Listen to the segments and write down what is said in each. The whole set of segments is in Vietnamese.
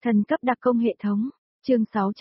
Thần cấp đặc công hệ thống. Chương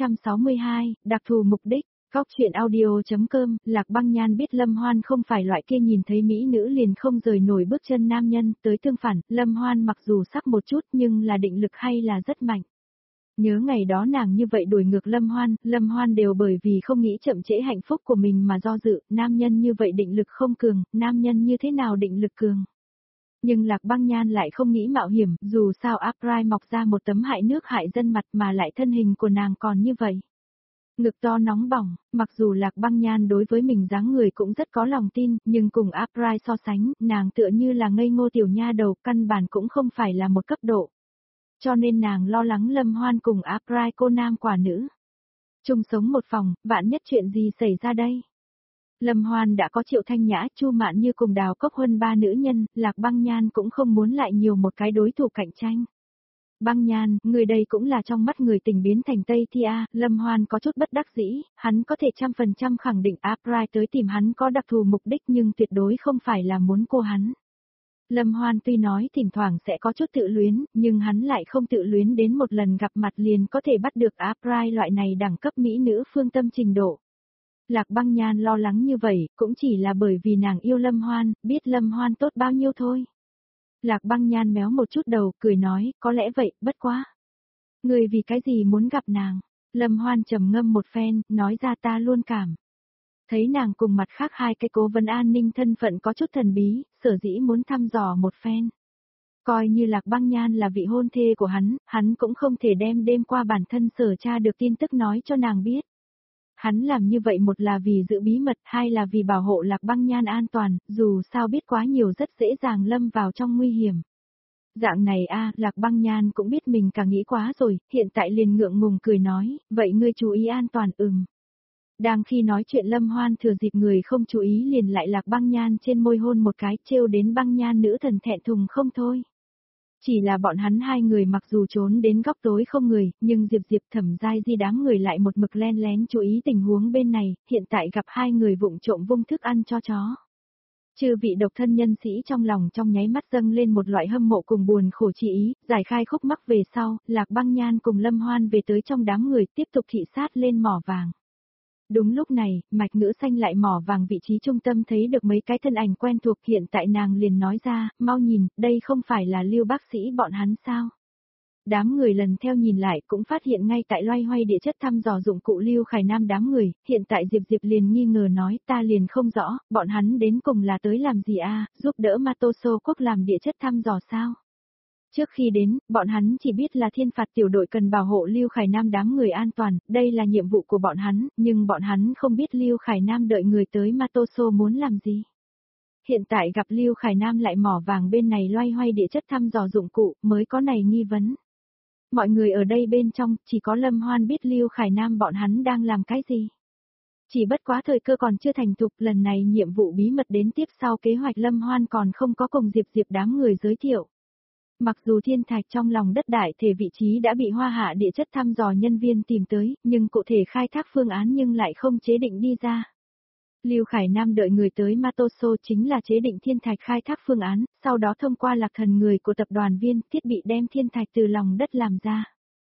662, đặc thù mục đích. Góc truyện audio.com. Lạc Băng Nhan biết Lâm Hoan không phải loại kia nhìn thấy mỹ nữ liền không rời nổi bước chân nam nhân, tới tương phản, Lâm Hoan mặc dù sắc một chút nhưng là định lực hay là rất mạnh. Nhớ ngày đó nàng như vậy đuổi ngược Lâm Hoan đều bởi vì không nghĩ chậm trễ hạnh phúc của mình mà do dự, nam nhân như vậy định lực không cường, nam nhân như thế nào định lực cường. Nhưng Lạc Băng Nhan lại không nghĩ mạo hiểm, dù sao April mọc ra một tấm hại nước hại dân mặt mà lại thân hình của nàng còn như vậy. Ngực to nóng bỏng, mặc dù Lạc Băng Nhan đối với mình dáng người cũng rất có lòng tin, nhưng cùng April so sánh, nàng tựa như là ngây ngô tiểu nha đầu, căn bản cũng không phải là một cấp độ. Cho nên nàng lo lắng Lâm Hoan cùng April cô nam quả nữ. Chung sống một phòng, vạn nhất chuyện gì xảy ra đây? Lâm Hoan đã có Triệu Thanh Nhã, Chu Mạn Như cùng Đào Cốc Huân ba nữ nhân, Lạc Băng Nhan cũng không muốn lại nhiều một cái đối thủ cạnh tranh. Băng Nhan, người đây cũng là trong mắt người tình biến thành Tây Thi A, Lâm Hoan có chút bất đắc dĩ, hắn có thể 100% khẳng định April tới tìm hắn có đặc thù mục đích nhưng tuyệt đối không phải là muốn cô hắn. Lâm Hoan tuy nói thỉnh thoảng sẽ có chút tự luyến, nhưng hắn lại không tự luyến đến một lần gặp mặt liền có thể bắt được April loại này đẳng cấp mỹ nữ phương tâm trình độ. Lạc Băng Nhan lo lắng như vậy, cũng chỉ là bởi vì nàng yêu Lâm Hoan, biết Lâm Hoan tốt bao nhiêu thôi. Lạc Băng Nhan méo một chút đầu, cười nói, có lẽ vậy, bất quá. Người vì cái gì muốn gặp nàng? Lâm Hoan trầm ngâm một phen, nói ra ta luôn cảm. Thấy nàng cùng mặt khác hai cái cố vấn an ninh thân phận có chút thần bí, sở dĩ muốn thăm dò một phen. Coi như Lạc Băng Nhan là vị hôn thê của hắn cũng không thể đem đêm qua bản thân sở tra được tin tức nói cho nàng biết. Hắn làm như vậy một là vì giữ bí mật, hai là vì bảo hộ Lạc Băng Nhan an toàn, dù sao biết quá nhiều rất dễ dàng lâm vào trong nguy hiểm. Dạng này Lạc Băng Nhan cũng biết mình cả nghĩ quá rồi, hiện tại liền ngượng ngùng cười nói, vậy ngươi chú ý an toàn. Đang khi nói chuyện Lâm Hoan thừa dịp người không chú ý liền lại Lạc Băng Nhan trên môi hôn một cái, trêu đến Băng Nhan nữ thần thẹn thùng không thôi. Chỉ là bọn hắn hai người mặc dù trốn đến góc tối không người, nhưng Diệp Thẩm Giai Di đám người lại một mực len lén chú ý tình huống bên này, hiện tại gặp hai người vụng trộm vung thức ăn cho chó. Chư vị độc thân nhân sĩ trong lòng trong nháy mắt dâng lên một loại hâm mộ cùng buồn khổ chi ý, giải khai khúc mắc về sau, Lạc Băng Nhan cùng Lâm Hoan về tới trong đám người tiếp tục thị sát lên mỏ vàng. Đúng lúc này, Mạch Ngữ Xanh lại mỏ vàng vị trí trung tâm thấy được mấy cái thân ảnh quen thuộc, hiện tại nàng liền nói ra, mau nhìn, đây không phải là Lưu bác sĩ bọn hắn sao? Đám người lần theo nhìn lại cũng phát hiện ngay tại loay hoay địa chất thăm dò dụng cụ Lưu Khải Nam đám người, hiện tại Diệp liền nghi ngờ nói ta liền không rõ, bọn hắn đến cùng là tới làm gì giúp đỡ Matoso quốc làm địa chất thăm dò sao? Trước khi đến, bọn hắn chỉ biết là thiên phạt tiểu đội cần bảo hộ Lưu Khải Nam đám người an toàn, đây là nhiệm vụ của bọn hắn, nhưng bọn hắn không biết Lưu Khải Nam đợi người tới Matoso muốn làm gì. Hiện tại gặp Lưu Khải Nam lại mỏ vàng bên này loay hoay địa chất thăm dò dụng cụ, mới có này nghi vấn. Mọi người ở đây bên trong, chỉ có Lâm Hoan biết Lưu Khải Nam bọn hắn đang làm cái gì. Chỉ bất quá thời cơ còn chưa thành thục, lần này nhiệm vụ bí mật đến tiếp sau kế hoạch Lâm Hoan còn không có cùng Diệp đám người giới thiệu. Mặc dù thiên thạch trong lòng đất đại thể vị trí đã bị Hoa Hạ địa chất thăm dò nhân viên tìm tới, nhưng cụ thể khai thác phương án nhưng lại không chế định đi ra. Lưu Khải Nam đợi người tới Matoso chính là chế định thiên thạch khai thác phương án, sau đó thông qua Lạc Thần người của tập đoàn viên thiết bị đem thiên thạch từ lòng đất làm ra.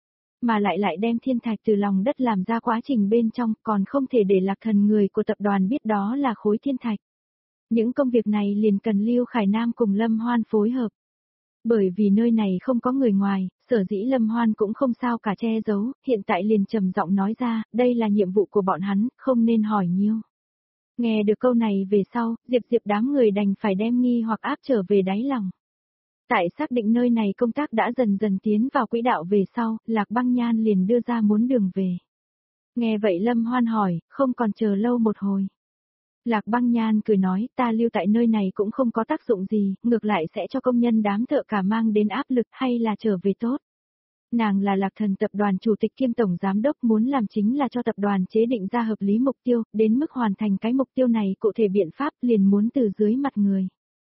Mà lại đem thiên thạch từ lòng đất làm ra quá trình bên trong còn không thể để Lạc Thần người của tập đoàn biết đó là khối thiên thạch. Những công việc này liền cần Lưu Khải Nam cùng Lâm Hoan phối hợp. Bởi vì nơi này không có người ngoài, sở dĩ Lâm Hoan cũng không sao cả che giấu, hiện tại liền trầm giọng nói ra, đây là nhiệm vụ của bọn hắn, không nên hỏi nhiều. Nghe được câu này về sau, Diệp đám người đành phải đem nghi hoặc áp trở về đáy lòng. Tại xác định nơi này công tác đã dần dần tiến vào quỹ đạo về sau, Lạc Băng Nhan liền đưa ra muốn đường về. Nghe vậy Lâm Hoan hỏi, không còn chờ lâu một hồi. Lạc Băng Nhan cười nói, ta lưu tại nơi này cũng không có tác dụng gì, ngược lại sẽ cho công nhân đám thợ cả mang đến áp lực, hay là trở về tốt. Nàng là Lạc Thần tập đoàn chủ tịch kiêm tổng giám đốc, muốn làm chính là cho tập đoàn chế định ra hợp lý mục tiêu, đến mức hoàn thành cái mục tiêu này cụ thể biện pháp liền muốn từ dưới mặt người.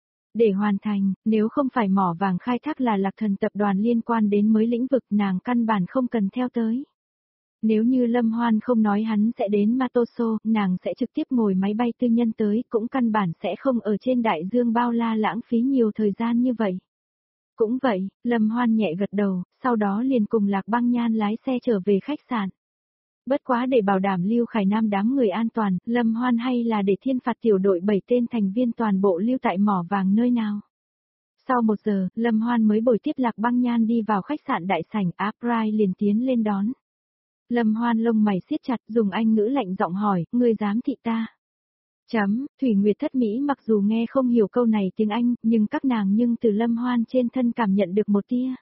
Để hoàn thành, nếu không phải mỏ vàng khai thác là Lạc Thần tập đoàn liên quan đến mới lĩnh vực, nàng căn bản không cần theo tới. Nếu như Lâm Hoan không nói hắn sẽ đến Matoso, nàng sẽ trực tiếp ngồi máy bay tư nhân tới, cũng căn bản sẽ không ở trên đại dương bao la lãng phí nhiều thời gian như vậy. Cũng vậy, Lâm Hoan nhẹ gật đầu, sau đó liền cùng Lạc Băng Nhan lái xe trở về khách sạn. Bất quá để bảo đảm Lưu Khải Nam đám người an toàn, Lâm Hoan hay là để thiên phạt tiểu đội 7 tên thành viên toàn bộ lưu tại mỏ vàng nơi nào. Sau 1 giờ, Lâm Hoan mới bồi tiếp Lạc Băng Nhan đi vào khách sạn đại sảnh, Uprise liền tiến lên đón. Lâm Hoan lông mày siết chặt, dùng Anh ngữ lạnh giọng hỏi, ngươi dám thị ta? Thủy Nguyệt Thất Mỹ mặc dù nghe không hiểu câu này tiếng Anh, nhưng các nàng từ Lâm Hoan trên thân cảm nhận được một tia.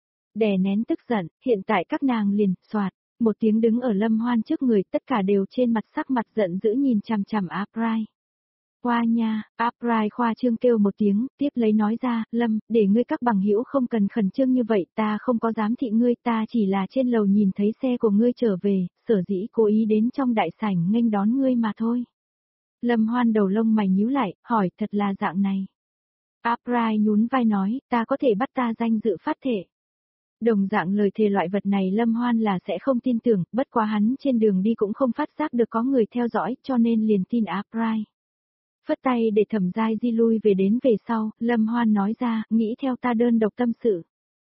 Đè nén tức giận, hiện tại các nàng liền, soạt, một tiếng đứng ở Lâm Hoan trước người, tất cả đều trên mặt sắc mặt giận dữ nhìn chằm chằm Uprise. Qua nha, Uprise khoa trương kêu một tiếng, tiếp lấy nói ra, Lâm, để ngươi các bằng hữu không cần khẩn trương như vậy, ta không có dám thị ngươi, ta chỉ là trên lầu nhìn thấy xe của ngươi trở về, sở dĩ cố ý đến trong đại sảnh nghênh đón ngươi mà thôi. Lâm Hoan đầu lông mày nhíu lại, hỏi thật là dạng này. Uprise nhún vai nói, ta có thể bắt ta danh dự phát thể. Đồng dạng lời thề loại vật này Lâm Hoan là sẽ không tin tưởng, bất quá hắn trên đường đi cũng không phát giác được có người theo dõi, cho nên liền tin Uprise. Phất tay để Thẩm Giai Di lui về đến về sau, Lâm Hoan nói ra, nghĩ theo ta đơn độc tâm sự.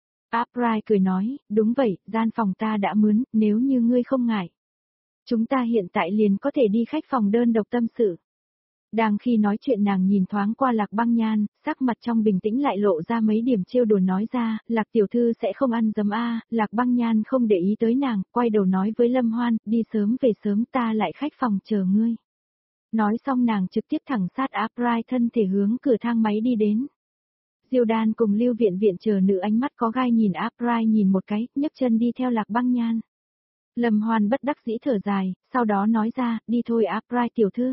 Uprise cười nói, đúng vậy, gian phòng ta đã mướn, nếu như ngươi không ngại. Chúng ta hiện tại liền có thể đi khách phòng đơn độc tâm sự. Đang khi nói chuyện nàng nhìn thoáng qua Lạc Băng Nhan, sắc mặt trong bình tĩnh lại lộ ra mấy điểm trêu đùa nói ra, Lạc tiểu thư sẽ không ăn dấm a. Lạc Băng Nhan không để ý tới nàng, quay đầu nói với Lâm Hoan, đi sớm về sớm ta lại khách phòng chờ ngươi. Nói xong nàng trực tiếp thẳng sát Uprise thân thể hướng cửa thang máy đi đến. Diêu Đan cùng Lưu Viện Viện chờ nữ ánh mắt có gai nhìn Uprise nhìn một cái, nhấc chân đi theo Lạc Băng Nhan. Lâm Hoan bất đắc dĩ thở dài, sau đó nói ra, đi thôi Uprise tiểu thư.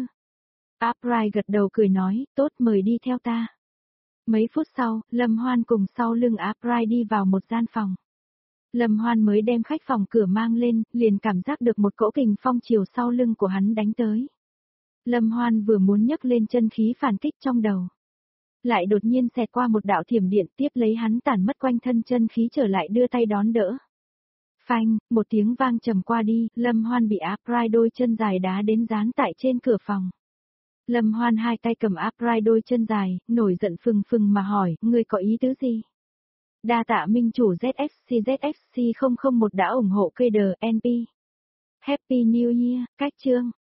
Uprise gật đầu cười nói, tốt mời đi theo ta. Mấy phút sau, Lâm Hoan cùng sau lưng Uprise đi vào một gian phòng. Lâm Hoan mới đem khách phòng cửa mang lên, liền cảm giác được một cỗ kình phong chiều sau lưng của hắn đánh tới. Lâm Hoan vừa muốn nhấc lên chân khí phản kích trong đầu. Lại đột nhiên xẹt qua một đạo thiểm điện tiếp lấy hắn tản mất quanh thân chân khí trở lại đưa tay đón đỡ. Phanh, một tiếng vang trầm qua đi, Lâm Hoan bị Uprise đôi chân dài đá đến dán tại trên cửa phòng. Lâm Hoan hai tay cầm Uprise đôi chân dài, nổi giận phừng phừng mà hỏi, ngươi có ý tứ gì? Đa tạ minh chủ ZFC 001 đã ủng hộ KDNP. Happy New Year, cách chương.